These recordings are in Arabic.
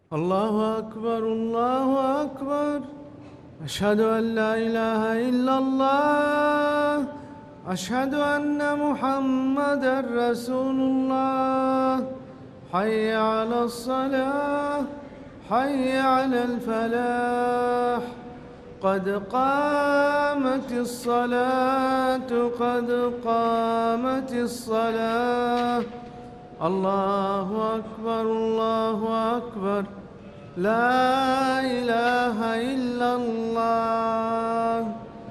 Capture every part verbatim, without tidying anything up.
الله أكبر الله أكبر. أشهد أن لا إله إلا الله. أشهد أن محمدًا رسول الله. حي على الصلاة، حي على الفلاح. قد قامت الصلاة، قد قامت الصلاة. الله أكبر الله أكبر. لا إله إلا الله.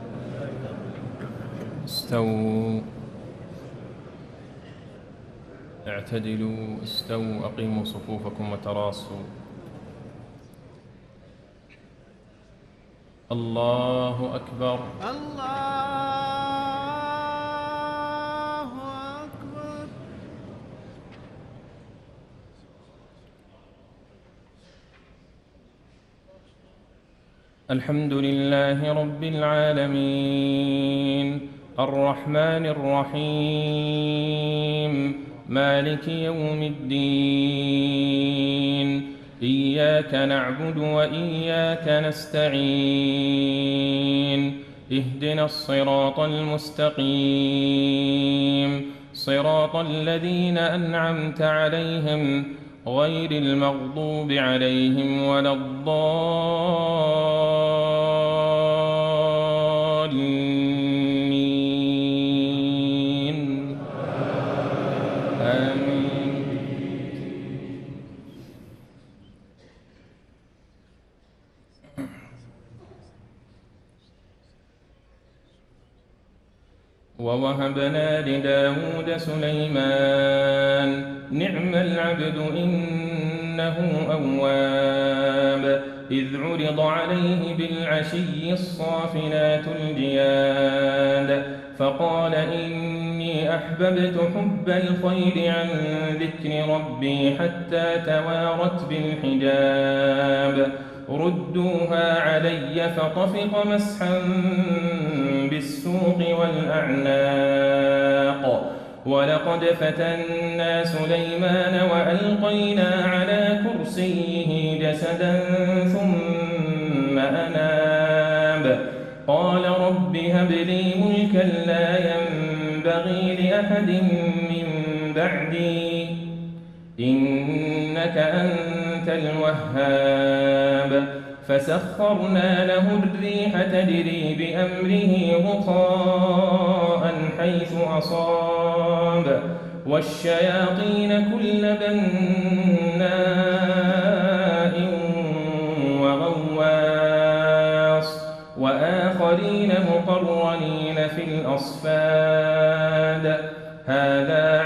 استووا، اعتدلوا، استووا، أقيموا صفوفكم وتراصوا. الله أكبر الله أكبر. الحمد لله رب العالمين، الرحمن الرحيم، مالك يوم الدين. إياك نعبد وإياك نستعين. اهدنا الصراط المستقيم، صراط الذين أنعمت عليهم غير المغضوب عليهم ولا الضالين. آمين. ووهبنا لداود سليمان نعم العبد إنه أواب. إذ عرض عليه بالعشي الصافنات الجياد فقال إني أحببت حب الخير عن ذكر ربي حتى توارت بالحجاب. ردوها علي فطفق مسحا بالسوق والأعناق. ولقد فتنا سليمان وألقينا على كرسيه جسدا ثم أناب. قال رب هب لي ملكا لا ينبغي لأحد من بعدي إنك أنت الوهاب. فسخرنا له الريح تجري بأمره رخاء حيث أصاب. والشياطين كل بناء وغواص وآخرين مقرنين في الأصفاد. هذا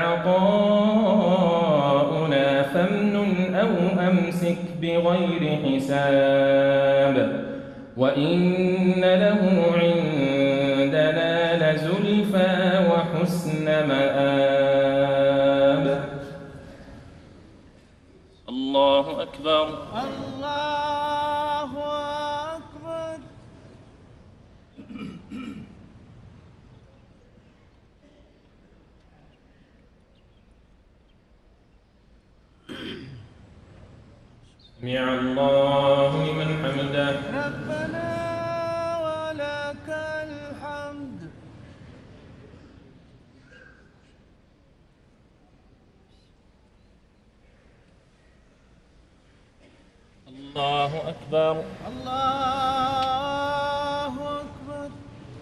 عطاؤنا فامنن أو أمسك بغير حساب. وإن له عندنا لزلفى وحسن مآب. الله أكبر الله أكبر. سمع الله لمن حمده. ربنا ولك الحمد. الله أكبر الله أكبر.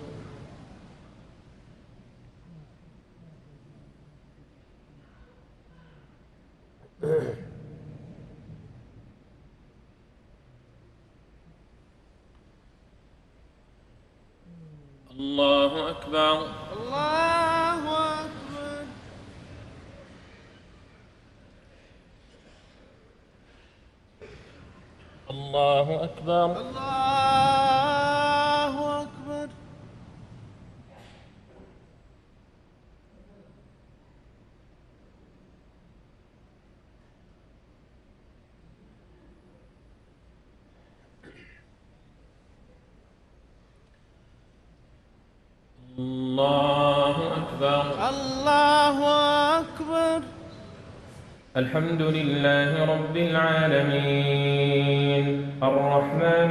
الله أكبر الله أكبر. الله أكبر الله أكبر. الله أكبر الله أكبر. الحمد لله رب العالمين الرحمن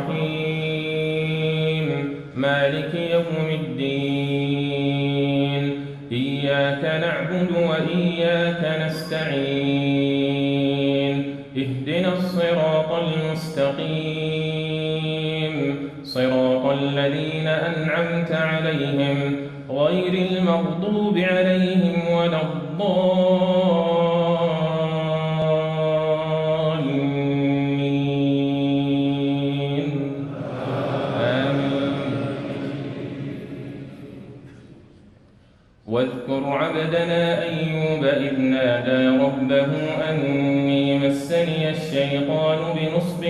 الرحيم مالك يوم الدين إياك نعبد وإياك نستعين اهدنا الصراط المستقيم صراط الذين أنعمت عليهم غير المغضوب عليهم ولا الضالين آمين. واذكر عبدنا أيوب إذ نادى ربه أني مسني الشيطان بنصب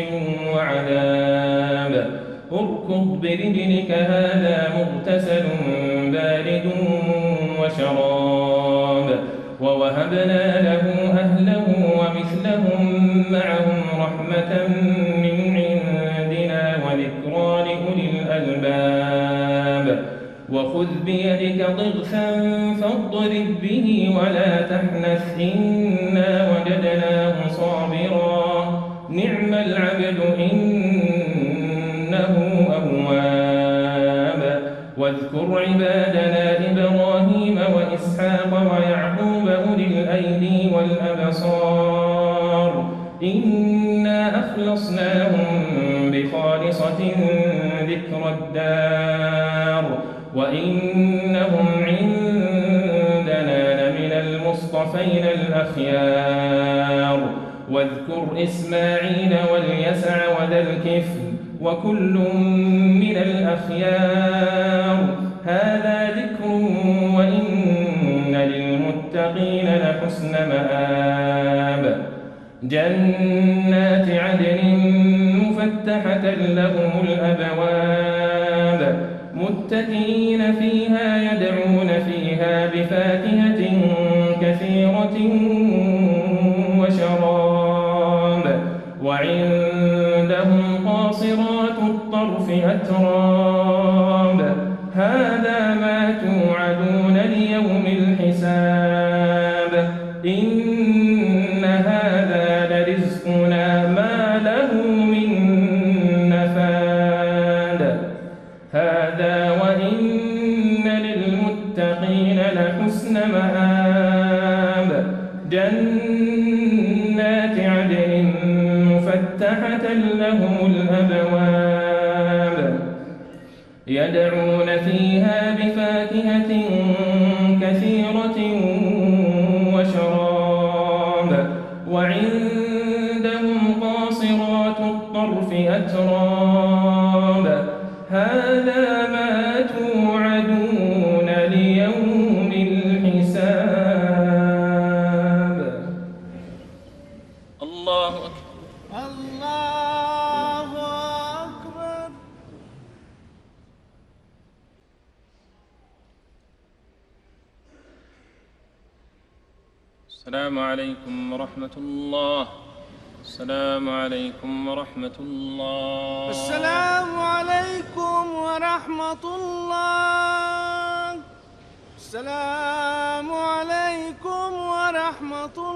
وعذاب اركض برجلك هذا مغتسل بارد وشراب ووهبنا له أهله ومثلهم معهم رحمة من عندنا وذكرى لأولي الألباب وخذ بيدك ضغثا فاضرب به ولا تحنث إنا وجدناه صابرا نعم العبد إنه أواب واذكر عبادنا إبراهيم وإسحاق ويعقوب أولي الأيدي والأبصار إنا أخلصناهم بخالصة ذكر الدار وإنهم عندنا لمن المصطفين الأخيار واذكر إسماعيل واليسع وذا الكفل وكل من الأخيار هذا ذكر وإن للمتقين لحسن مآب جنات عدن مفتحة لهم الأبواب متكئين فيها يدعون فيها بفاكهة كثيرة وشراب وعندهم قاصرات الطرف أتراب هذا ما توعدون ليوم الحساب إن هذا لرزقنا ما له من نفاد هذا وإن للمتقين لحسن مآب جنات عدن مفتحة لهم الأبواب يدعون فيها بفاكهة كثيرة وشراب وعندهم قاصرات الطرف أتراب هذا ما توعدون ليوم الحساب. الله أكبر. الله أكبر. السلام عليكم ورحمة الله. السلام عليكم ورحمة الله. السلام عليكم ورحمة الله. السلام عليكم ورحمة الله.